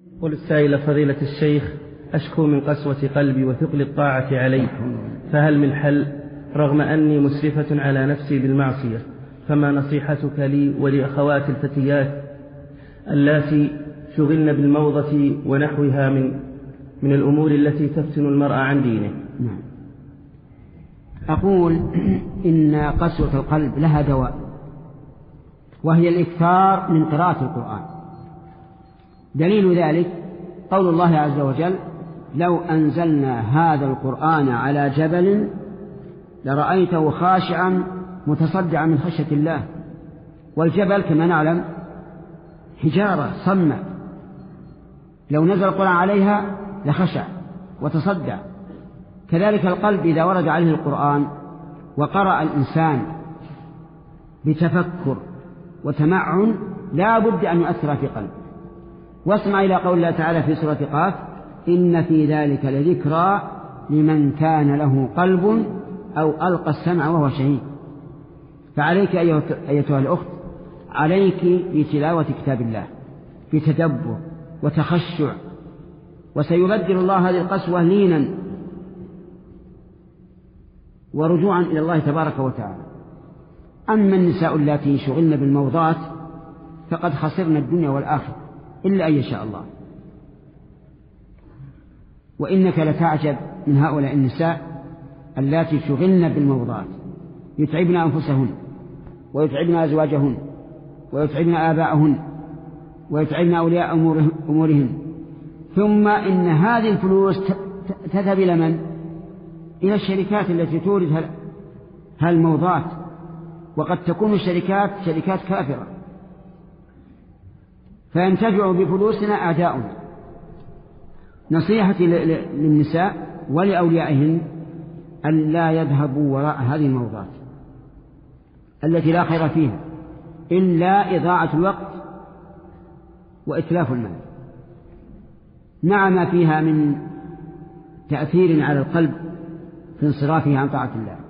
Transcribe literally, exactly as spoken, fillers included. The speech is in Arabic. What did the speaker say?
قل السائل فضيلة الشيخ: أشكو من قسوة قلبي وثقل الطاعة علي، فهل من حل رغم أني مسرفة على نفسي بالمعصية؟ فما نصيحتك لي ولأخوات الفتيات اللاتي شغلن بالموضة ونحوها من من الأمور التي تفتن المرأة عن دينه؟ نعم. أقول إن قسوة القلب لها دواء، وهي الإكثار من قراءة القرآن. دليل ذلك قول الله عز وجل: لو أنزلنا هذا القرآن على جبل لرأيته خاشعا متصدعا من خشية الله. والجبل كما نعلم حجارة صمة، لو نزل القرآن عليها لخشع وتصدع. كذلك القلب إذا ورد عليه القرآن وقرأ الإنسان بتفكر وتمعن لا بد أن يؤثر في قلبه. واسمع إلى قول الله تعالى في سورة قاف: إن في ذلك لذكرى لمن كان له قلب أو ألقى السمع وهو شهيد. فعليك أيتها الأخت، عليك بتلاوة كتاب الله بتدبر وتخشع، وسيبدل الله هذه القسوة لينا ورجوعا إلى الله تبارك وتعالى. أما النساء اللاتي شغلن بالموضات فقد خسرن الدنيا والآخرة إلا أن يشاء الله. وإنك لتعجب من هؤلاء النساء اللاتي شغلن بالموضات، يتعبن أنفسهن ويتعبن أزواجهن ويتعبن آباءهن ويتعبن أولياء أمورهن، ثم إن هذه الفلوس تذهب إلى من؟ إلى الشركات التي تورد هالموضات، وقد تكون الشركات شركات كافرة، فينتفع بفلوسنا أعداؤنا. نصيحتي للنساء ولأوليائهن أن لا يذهبوا وراء هذه الموضات التي لا خير فيها إلا إضاعة الوقت وإتلاف المال، مع ما فيها من تأثير على القلب في انصرافه عن طاعة الله.